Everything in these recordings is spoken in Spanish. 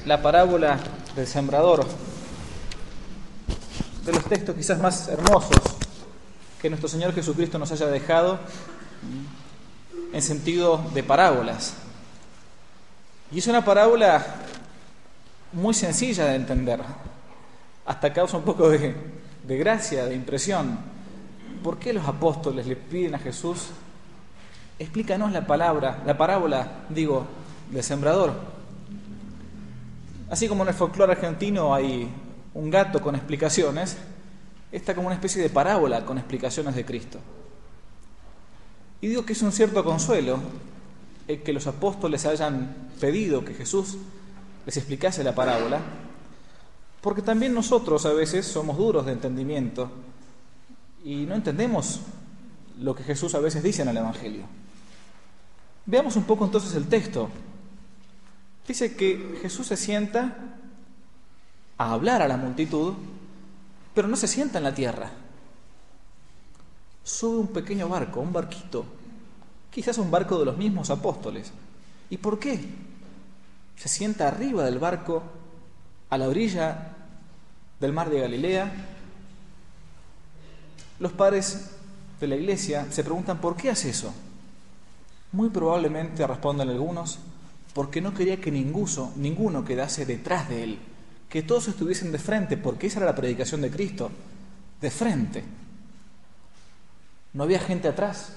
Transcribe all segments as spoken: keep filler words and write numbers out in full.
la parábola del sembrador, de los textos quizás más hermosos que nuestro Señor Jesucristo nos haya dejado en sentido de parábolas. Y es una parábola muy sencilla de entender, hasta causa un poco de, de gracia, de impresión. ¿Por qué los apóstoles le piden a Jesús: explícanos la palabra, la parábola, digo, del sembrador? Así como en el folclore argentino hay un gato con explicaciones, esta como una especie de parábola con explicaciones de Cristo. Y digo que es un cierto consuelo el que los apóstoles hayan pedido que Jesús les explicase la parábola, porque también nosotros a veces somos duros de entendimiento y no entendemos lo que Jesús a veces dice en el Evangelio. Veamos un poco entonces el texto. Dice que Jesús se sienta a hablar a la multitud, pero no se sienta en la tierra. Sube un pequeño barco, un barquito, quizás un barco de los mismos apóstoles. ¿Y por qué? Se sienta arriba del barco, a la orilla del mar de Galilea. Los padres de la iglesia se preguntan: ¿por qué hace eso? Muy probablemente, responden algunos, porque no quería que ninguno, ninguno quedase detrás de él, que todos estuviesen de frente, porque esa era la predicación de Cristo, de frente. No había gente atrás.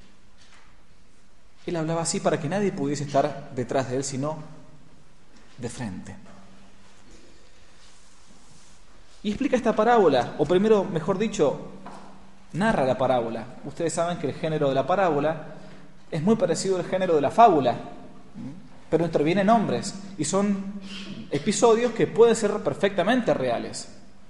Él hablaba así para que nadie pudiese estar detrás de él, sino de frente. Y explica esta parábola, o primero, mejor dicho, narra la parábola. Ustedes saben que el género de la parábola es muy parecido al género de la fábula, pero intervienen hombres y son episodios que pueden ser perfectamente reales.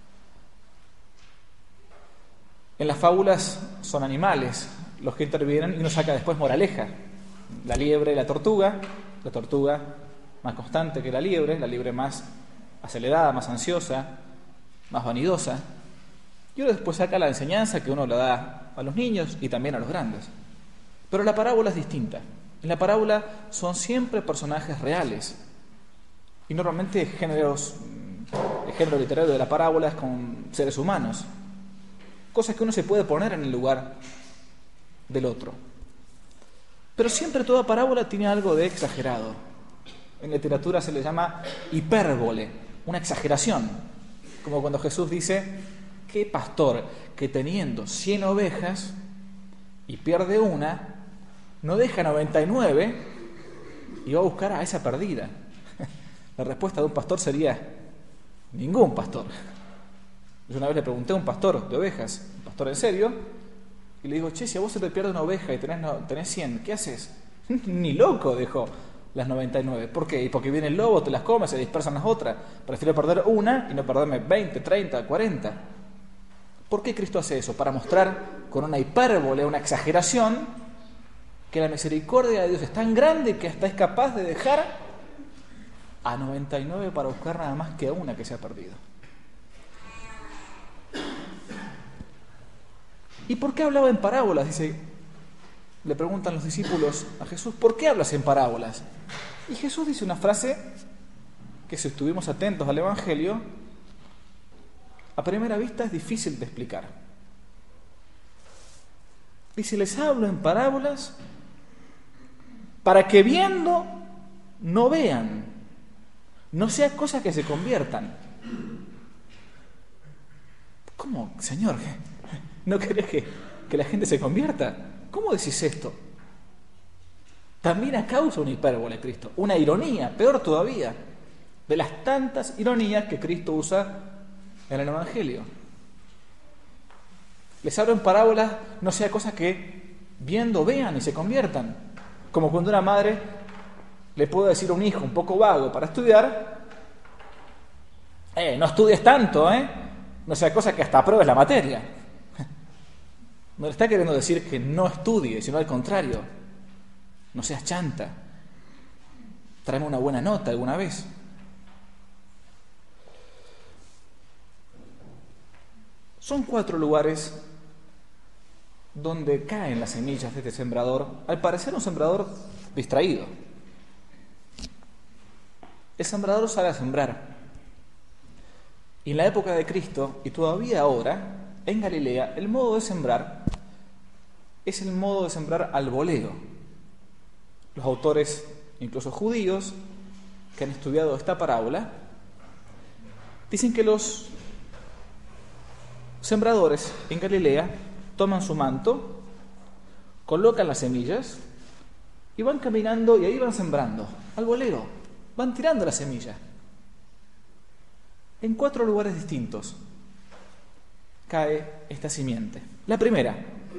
En las fábulas son animales los que intervienen y uno saca después moraleja. La liebre y la tortuga, la tortuga más constante que la liebre, la liebre más acelerada, más ansiosa, más vanidosa. Y uno después saca la enseñanza que uno le da a los niños y también a los grandes. Pero la parábola es distinta. En la parábola son siempre personajes reales. Y normalmente géneros, el género literario de la parábola es con seres humanos. Cosas que uno se puede poner en el lugar del otro. Pero siempre toda parábola tiene algo de exagerado. En literatura se le llama hipérbole, una exageración. Como cuando Jesús dice: ¿qué pastor que teniendo cien ovejas y pierde una, no deja noventa y nueve y va a buscar a esa perdida? La respuesta de un pastor sería: ningún pastor. Yo una vez le pregunté a un pastor de ovejas, un pastor en serio, y le digo: che, si a vos se te pierde una oveja y tenés, no, tenés cien, ¿qué haces? Ni loco dejó las noventa y nueve. ¿Por qué? Y porque viene el lobo, te las come, se dispersan las otras. Prefiero perder una y no perderme veinte, treinta, cuarenta. ¿Por qué Cristo hace eso? Para mostrar con una hipérbole, una exageración, que la misericordia de Dios es tan grande que hasta es capaz de dejar a noventa y nueve para buscar nada más que a una que se ha perdido. ¿Y por qué hablaba en parábolas? Dice, le preguntan los discípulos a Jesús: ¿por qué hablas en parábolas? Y Jesús dice una frase que, si estuvimos atentos al Evangelio, a primera vista es difícil de explicar. Dice: les hablo en parábolas para que viendo no vean, no sea cosa que se conviertan. ¿Cómo, Señor? ¿No querés que, que la gente se convierta? ¿Cómo decís esto? También a causa una hipérbole, Cristo, una ironía, peor todavía, de las tantas ironías que Cristo usa en el Evangelio. Les hablo en parábolas, no sea cosa que viendo vean y se conviertan. Como cuando una madre le puede decir a un hijo un poco vago para estudiar: eh, no estudies tanto, ¿eh? No sea cosa que hasta apruebes la materia. No le está queriendo decir que no estudie, sino al contrario: no seas chanta, tráeme una buena nota alguna vez. Son cuatro lugares donde caen las semillas de este sembrador, al parecer un sembrador distraído. el sembrador sale a sembrar. Y en la época de Cristo, y todavía ahora, en Galilea, el modo de sembrar es el modo de sembrar al voleo. Los autores, incluso judíos, que han estudiado esta parábola, dicen que los sembradores en Galilea toman su manto, colocan las semillas y van caminando y ahí van sembrando, al voleo, van tirando la semilla. En cuatro lugares distintos cae esta simiente. La primera,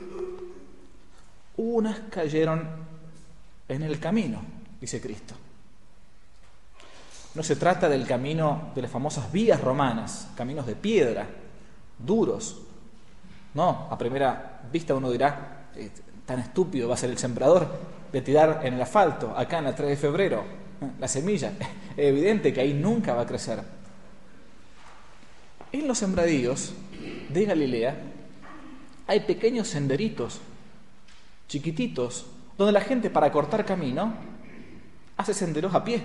unas cayeron en el camino, dice Cristo. No se trata del camino de las famosas vías romanas, caminos de piedra, duros. No, a primera vista uno dirá, eh, tan estúpido va a ser el sembrador de tirar en el asfalto, acá en la tres de febrero, la semilla. Es evidente que ahí nunca va a crecer. En los sembradíos de Galilea hay pequeños senderitos, chiquititos, donde la gente para cortar camino hace senderos a pie.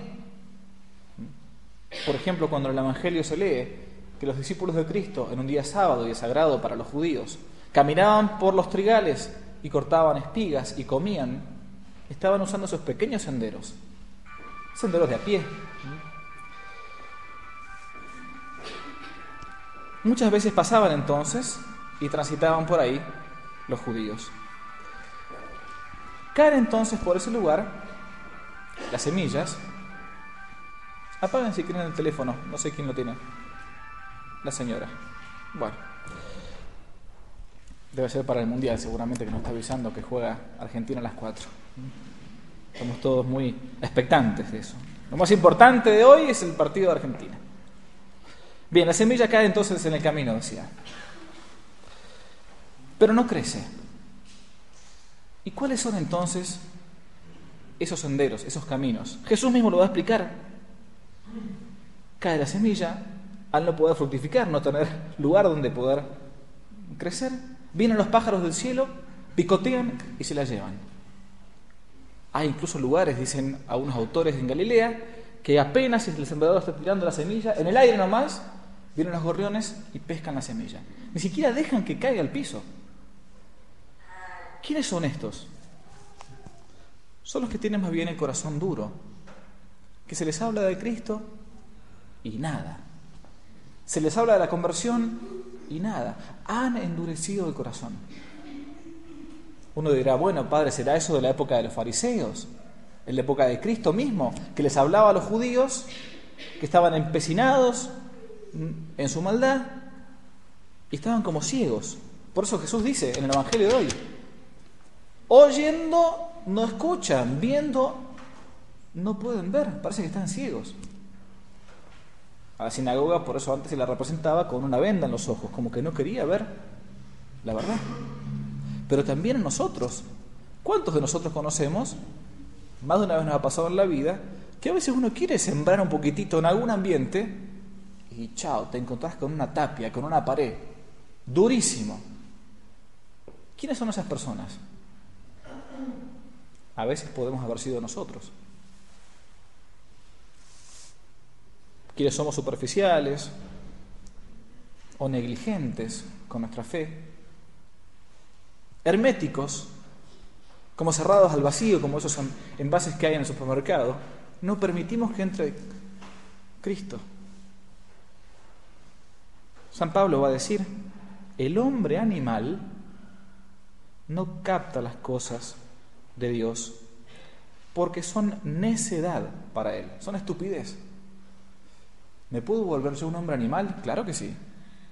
Por ejemplo, cuando en el Evangelio se lee que los discípulos de Cristo, en un día sábado y sagrado para los judíos, caminaban por los trigales y cortaban espigas y comían, estaban usando esos pequeños senderos, senderos de a pie. Muchas veces pasaban entonces y transitaban por ahí los judíos. Caen entonces por ese lugar las semillas. Apaguen si quieren el teléfono, no sé quién lo tiene. La señora. Bueno. Debe ser para el Mundial, seguramente, que nos está avisando que juega Argentina a las cuatro. Estamos todos muy expectantes de eso. Lo más importante de hoy es el partido de Argentina. Bien, la semilla cae entonces en el camino, decía. Pero no crece. ¿Y cuáles son entonces esos senderos, esos caminos? Jesús mismo lo va a explicar. Cae la semilla, al no poder fructificar, no tener lugar donde poder crecer, vienen los pájaros del cielo, picotean y se la llevan. Hay incluso lugares, dicen algunos autores en Galilea, que apenas el sembrador está tirando la semilla, en el aire nomás, vienen los gorriones y pescan la semilla. Ni siquiera dejan que caiga al piso. ¿Quiénes son estos? Son los que tienen más bien el corazón duro, que se les habla de Cristo y nada. Se les habla de la conversión y nada. Han endurecido el corazón. Uno dirá, bueno, padre, ¿será eso de la época de los fariseos? En la época de Cristo mismo, que les hablaba a los judíos que estaban empecinados en su maldad y estaban como ciegos. Por eso Jesús dice en el Evangelio de hoy, oyendo no escuchan, viendo no pueden ver, parece que están ciegos. A la sinagoga, por eso antes se la representaba con una venda en los ojos, como que no quería ver la verdad. Pero también en nosotros, ¿cuántos de nosotros conocemos? Más de una vez nos ha pasado en la vida que a veces uno quiere sembrar un poquitito en algún ambiente y chao, te encontrás con una tapia, con una pared, durísimo. ¿Quiénes son esas personas? A veces podemos haber sido nosotros. ¿Quiénes somos superficiales o negligentes con nuestra fe? Herméticos, como cerrados al vacío, como esos envases que hay en el supermercado. No permitimos que entre Cristo. San Pablo va a decir, el hombre animal no capta las cosas de Dios porque son necedad para él, son estupidez. ¿Me puedo volver yo un hombre animal? Claro que sí.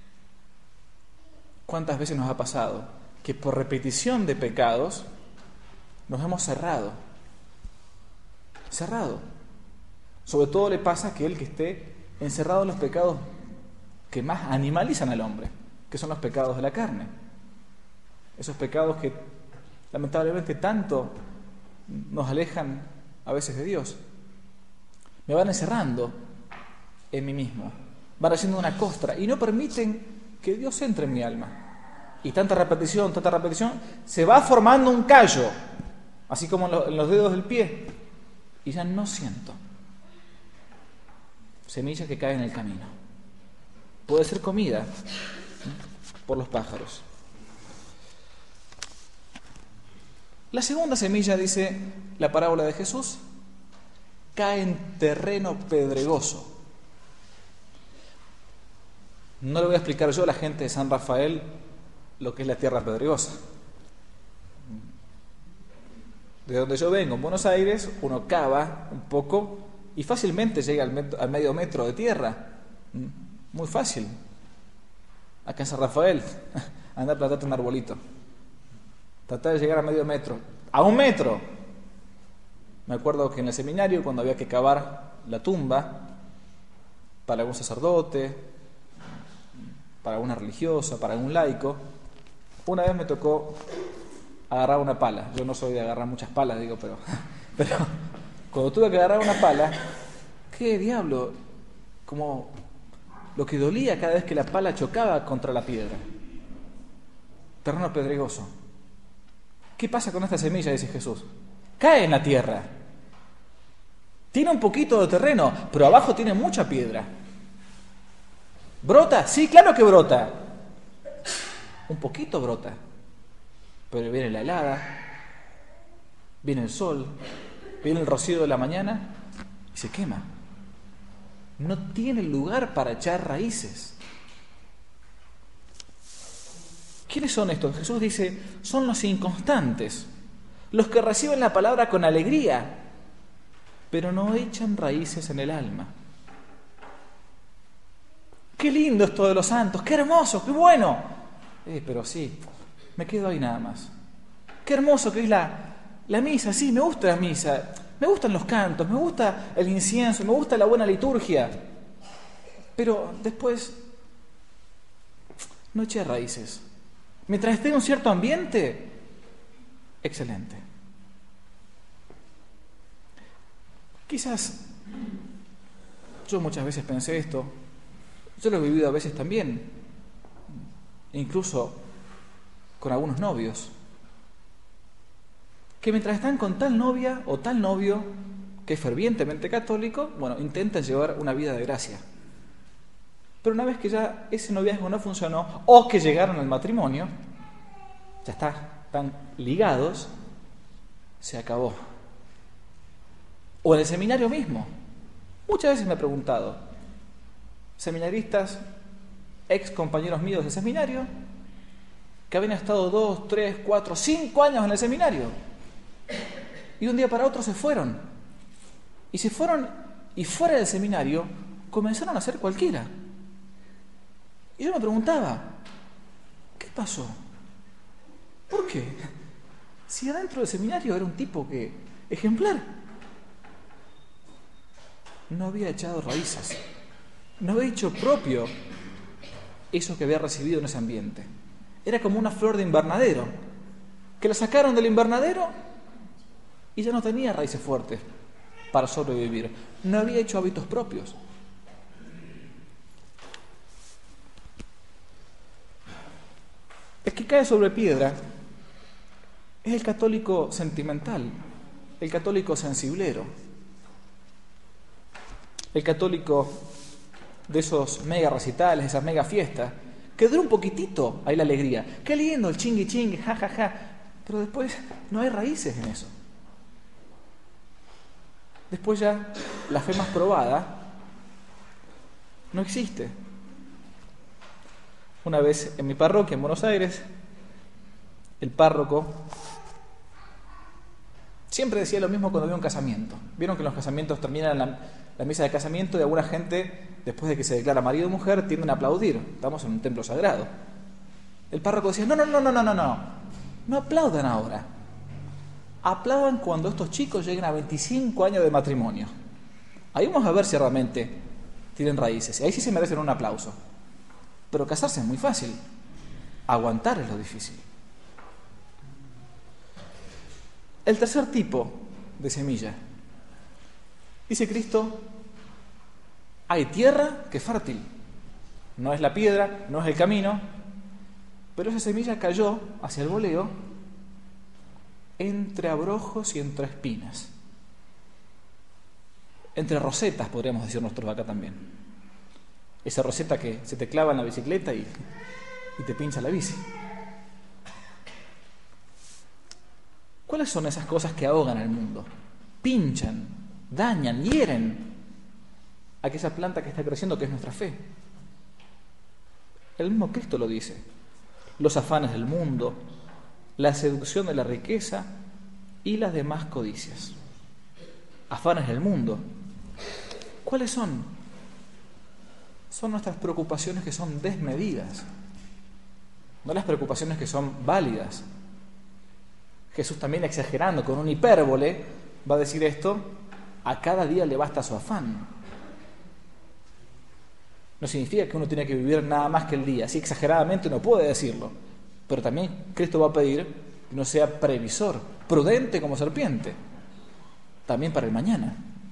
¿Cuántas veces nos ha pasado que por repetición de pecados nos hemos cerrado? Cerrado. Sobre todo le pasa a aquel que esté encerrado en los pecados que más animalizan al hombre, que son los pecados de la carne. Esos pecados que lamentablemente tanto nos alejan a veces de Dios. Me van encerrando en mí mismo, van haciendo una costra y no permiten que Dios entre en mi alma. Y tanta repetición, tanta repetición, se va formando un callo, así como en los dedos del pie, y ya no siento. semilla que cae en el camino. Puede ser comida por los pájaros. La segunda semilla, dice la parábola de Jesús, cae en terreno pedregoso. No le voy a explicar yo a la gente de San Rafael lo que es la tierra pedregosa. De donde yo vengo, en Buenos Aires, uno cava un poco y fácilmente llega al, metro, al medio metro de tierra. Muy fácil. Acá en San Rafael, anda a plantarte un arbolito. Tratar de llegar a medio metro. ¡A un metro! Me acuerdo que en el seminario, cuando había que cavar la tumba para algún sacerdote, para alguna religiosa, para algún laico, una vez me tocó agarrar una pala. Yo no soy de agarrar muchas palas, digo, pero, pero cuando tuve que agarrar una pala, qué diablo, como lo que dolía cada vez que la pala chocaba contra la piedra. Terreno pedregoso. ¿Qué pasa con esta semilla?, dice Jesús. Cae en la tierra. Tiene un poquito de terreno, pero abajo tiene mucha piedra. ¿Brota? Sí, claro que brota. Un poquito brota. Pero viene la helada, viene el sol, viene el rocío de la mañana y se quema. No tiene lugar para echar raíces. ¿Quiénes son estos? Jesús dice, son los inconstantes, los que reciben la palabra con alegría, pero no echan raíces en el alma. Qué lindo esto de los santos, qué hermoso, qué bueno. Eh, pero sí, me quedo ahí nada más. Qué hermoso que es la, la misa, sí, me gusta la misa, me gustan los cantos, me gusta el incienso, me gusta la buena liturgia, pero después no eché raíces. Mientras esté en un cierto ambiente, excelente. Quizás yo muchas veces pensé esto, yo lo he vivido a veces también, incluso con algunos novios, que mientras están con tal novia o tal novio que es fervientemente católico, bueno, intentan llevar una vida de gracia. Pero una vez que ya ese noviazgo no funcionó, o que llegaron al matrimonio, ya está, están ligados, se acabó. O en el seminario mismo. Muchas veces me he preguntado, seminaristas, ex compañeros míos de seminario, que habían estado dos, tres, cuatro, cinco años en el seminario, y de un día para otro se fueron. Y se fueron, y fuera del seminario, comenzaron a ser cualquiera. Y yo me preguntaba, ¿qué pasó? ¿Por qué? Si adentro del seminario era un tipo que, ejemplar, no había echado raíces, no había hecho propio eso que había recibido en ese ambiente. Era como una flor de invernadero, que la sacaron del invernadero y ya no tenía raíces fuertes para sobrevivir. No había hecho hábitos propios. El que cae sobre piedra es el católico sentimental, el católico sensiblero, el católico de esos mega recitales, esas mega fiestas, que dura un poquitito ahí la alegría. Qué lindo el chingui chingui, ja ja ja, pero después no hay raíces en eso. Después ya la fe más probada no existe. Una vez en mi parroquia en Buenos Aires, el párroco siempre decía lo mismo cuando había un casamiento. Vieron que en los casamientos terminan la, la misa de casamiento y alguna gente, después de que se declara marido o mujer, tienden a aplaudir. Estamos en un templo sagrado. El párroco decía, no, no, no, no, no, no, no, no aplaudan ahora. Aplaudan cuando estos chicos lleguen a veinticinco años de matrimonio. Ahí vamos a ver si realmente tienen raíces. Y ahí sí se merecen un aplauso. Pero casarse es muy fácil. Aguantar es lo difícil. El tercer tipo de semilla. Dice Cristo, hay tierra que es fértil. No es la piedra, no es el camino, pero esa semilla cayó hacia el voleo entre abrojos y entre espinas. entre rosetas, podríamos decir nosotros acá también. Esa roseta que se te clava en la bicicleta y, y te pincha la bici. ¿Cuáles son esas cosas que ahogan al mundo? Pinchan, dañan, hieren a aquella planta que está creciendo, que es nuestra fe. El mismo Cristo lo dice. Los afanes del mundo, la seducción de la riqueza y las demás codicias. Afanes del mundo. ¿Cuáles son? Son nuestras preocupaciones que son desmedidas, no las preocupaciones que son válidas. Jesús también, exagerando con un hipérbole, va a decir esto: a cada día le basta su afán. No significa que uno tiene que vivir nada más que el día. Así exageradamente uno puede decirlo, pero también Cristo va a pedir que uno sea previsor, prudente como serpiente, también para el mañana.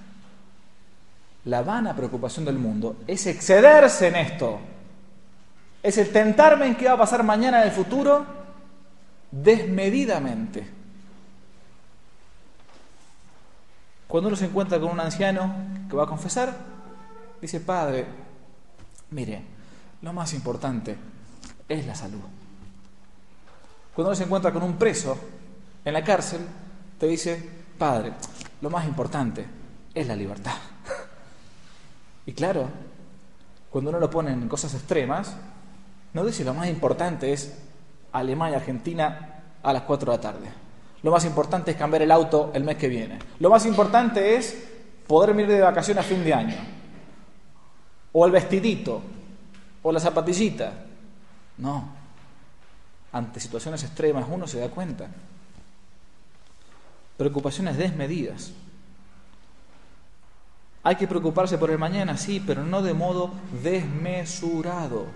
La vana preocupación del mundo es excederse en esto, es el tentarme en qué va a pasar mañana en el futuro desmedidamente. Cuando uno se encuentra con un anciano que va a confesar, dice: Padre, mire, lo más importante es la salud. Cuando uno se encuentra con un preso en la cárcel, te dice: Padre, lo más importante es la libertad. Y claro, cuando uno lo pone en cosas extremas, no dice lo más importante es Alemania, Argentina a las cuatro de la tarde. Lo más importante es cambiar el auto el mes que viene. Lo más importante es poder ir de vacaciones a fin de año. O el vestidito, o la zapatillita. No. Ante situaciones extremas uno se da cuenta. Preocupaciones desmedidas. Hay que preocuparse por el mañana, sí, pero no de modo desmesurado.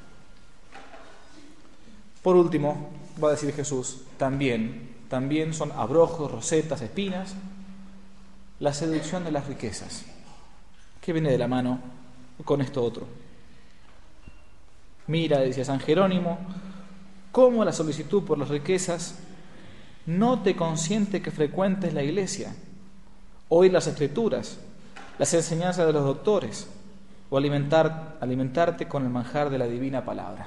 Por último, va a decir Jesús, también, también son abrojos, rosetas, espinas, la seducción de las riquezas, que viene de la mano con esto otro. Mira, decía San Jerónimo, cómo la solicitud por las riquezas no te consiente que frecuentes la iglesia, oír las escrituras, las enseñanzas de los doctores, o alimentar, alimentarte con el manjar de la divina palabra.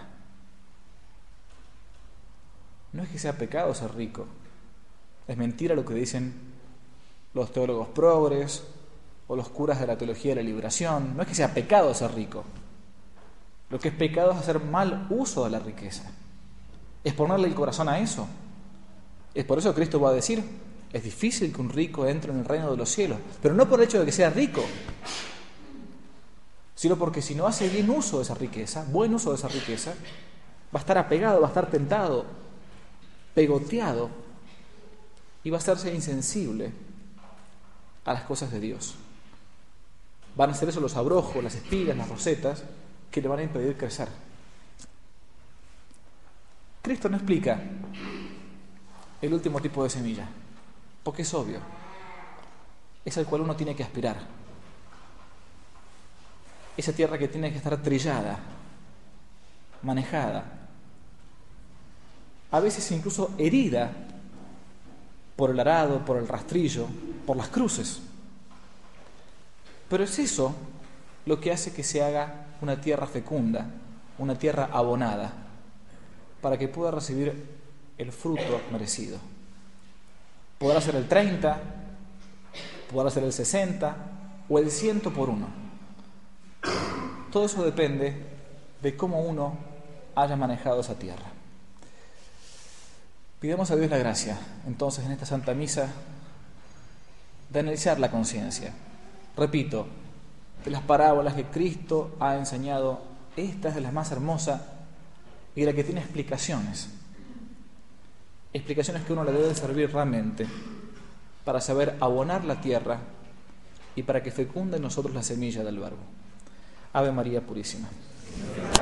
No es que sea pecado ser rico, es mentira lo que dicen los teólogos progres o los curas de la teología de la liberación. No es que sea pecado ser rico, lo que es pecado es hacer mal uso de la riqueza, es ponerle el corazón a eso. Es por eso que Cristo va a decir: es difícil que un rico entre en el reino de los cielos, pero no por el hecho de que sea rico, sino porque si no hace bien uso de esa riqueza, buen uso de esa riqueza, va a estar apegado, va a estar tentado, pegoteado, y va a hacerse insensible a las cosas de Dios. Van a ser eso los abrojos, las espigas, las rosetas, que le van a impedir crecer. Cristo no explica el último tipo de semilla, porque es obvio, es al cual uno tiene que aspirar. Esa tierra que tiene que estar trillada, manejada, a veces incluso herida por el arado, por el rastrillo, por las cruces. Pero es eso lo que hace que se haga una tierra fecunda, una tierra abonada, para que pueda recibir el fruto merecido. Podrá ser el treinta, podrá ser el sesenta o el ciento por uno. Todo eso depende de cómo uno haya manejado esa tierra. Pidamos a Dios la gracia, entonces, en esta Santa Misa, de analizar la conciencia. Repito, de las parábolas que Cristo ha enseñado, esta es de las más hermosas y de la que tiene explicaciones. Explicaciones que uno le debe servir realmente para saber abonar la tierra y para que fecunde en nosotros la semilla del Verbo. Ave María Purísima.